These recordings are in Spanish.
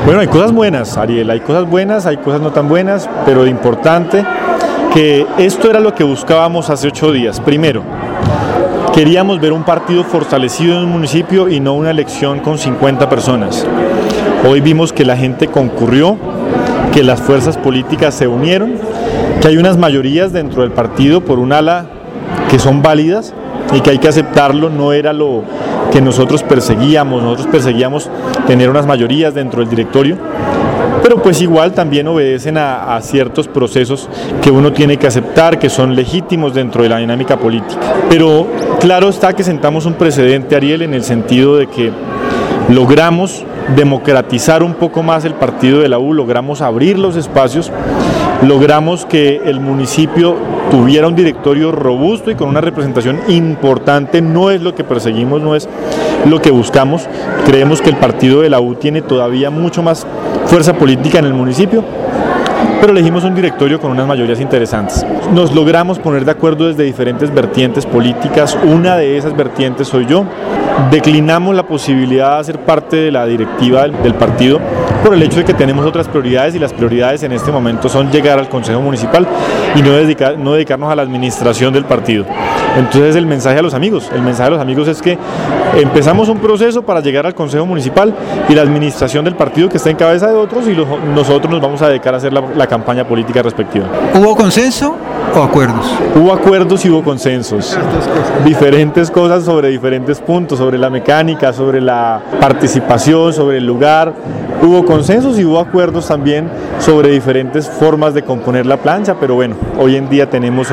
Bueno, hay cosas buenas, Ariel, hay cosas buenas, hay cosas no tan buenas, pero importante que esto era lo que buscábamos hace 8 días. Primero, queríamos ver un partido fortalecido en un municipio y no una elección con 50 personas. Hoy vimos que la gente concurrió, que las fuerzas políticas se unieron, que hay unas mayorías dentro del partido por un ala que son válidas y que hay que aceptarlo. No era lo que nosotros perseguíamos tener unas mayorías dentro del directorio, pero pues igual también obedecen a ciertos procesos que uno tiene que aceptar, que son legítimos dentro de la dinámica política. Pero claro está que sentamos un precedente, Ariel, en el sentido de que logramos democratizar un poco más el partido de la U, logramos abrir los espacios, logramos que el municipio tuviera un directorio robusto y con una representación importante. No es lo que perseguimos, no es lo que buscamos. Creemos que el partido de la U tiene todavía mucho más fuerza política en el municipio, pero elegimos un directorio con unas mayorías interesantes. Nos logramos poner de acuerdo desde diferentes vertientes políticas. Una de esas vertientes soy yo. Declinamos la posibilidad de ser parte de la directiva del partido por el hecho de que tenemos otras prioridades, y las prioridades en este momento son llegar al Consejo Municipal y no dedicarnos a la administración del partido. Entonces el mensaje a los amigos es que empezamos un proceso para llegar al Consejo Municipal y la administración del partido que está en cabeza de otros, y nosotros nos vamos a dedicar a hacer la campaña política respectiva. ¿Hubo consenso o acuerdos? Hubo acuerdos y hubo consensos. Diferentes cosas sobre diferentes puntos, sobre la mecánica, sobre la participación, sobre el lugar. Hubo consensos y hubo acuerdos también sobre diferentes formas de componer la plancha, pero bueno, hoy en día tenemos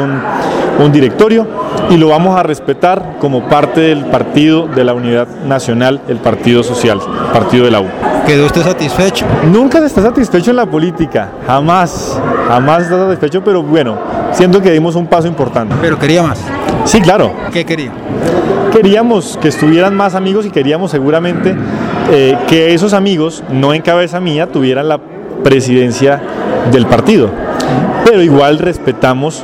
un directorio y lo vamos a respetar como parte del partido de la Unidad Nacional, el Partido Social, partido de la U. ¿Quedó usted satisfecho? Nunca se está satisfecho en la política, jamás está satisfecho, pero bueno, siento que dimos un paso importante. ¿Pero quería más? Sí, claro. ¿Qué quería? Queríamos que estuvieran más amigos y queríamos seguramente que esos amigos, no en cabeza mía, tuvieran la presidencia del partido. Pero igual respetamos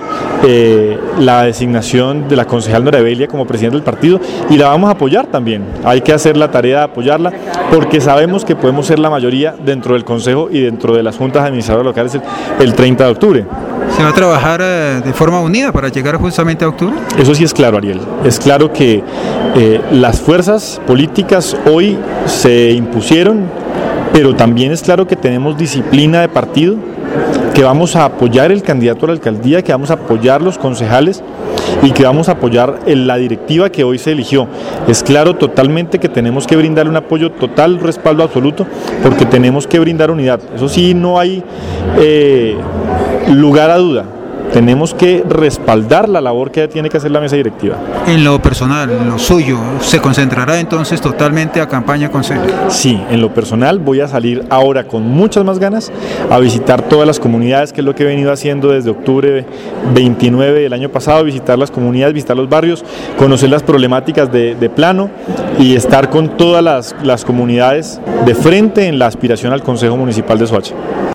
la designación de la concejal Nora Evelia como presidenta del partido y la vamos a apoyar también. Hay que hacer la tarea de apoyarla porque sabemos que podemos ser la mayoría dentro del consejo y dentro de las juntas administradoras locales el 30 de octubre. ¿Se va a trabajar de forma unida para llegar justamente a octubre? Eso sí es claro, Ariel. Es claro que las fuerzas políticas hoy se impusieron, pero también es claro que tenemos disciplina de partido, que vamos a apoyar el candidato a la alcaldía, que vamos a apoyar los concejales y que vamos a apoyar la directiva que hoy se eligió. Es claro totalmente que tenemos que brindarle un apoyo total, respaldo absoluto, porque tenemos que brindar unidad. Eso sí, no hay lugar a duda. Tenemos que respaldar la labor que tiene que hacer la mesa directiva. En lo personal, en lo suyo, ¿se concentrará entonces totalmente a campaña consejo? Sí, en lo personal voy a salir ahora con muchas más ganas a visitar todas las comunidades, que es lo que he venido haciendo desde octubre 29 del año pasado, visitar las comunidades, visitar los barrios, conocer las problemáticas de plano y estar con todas las comunidades de frente en la aspiración al Consejo Municipal de Soacha.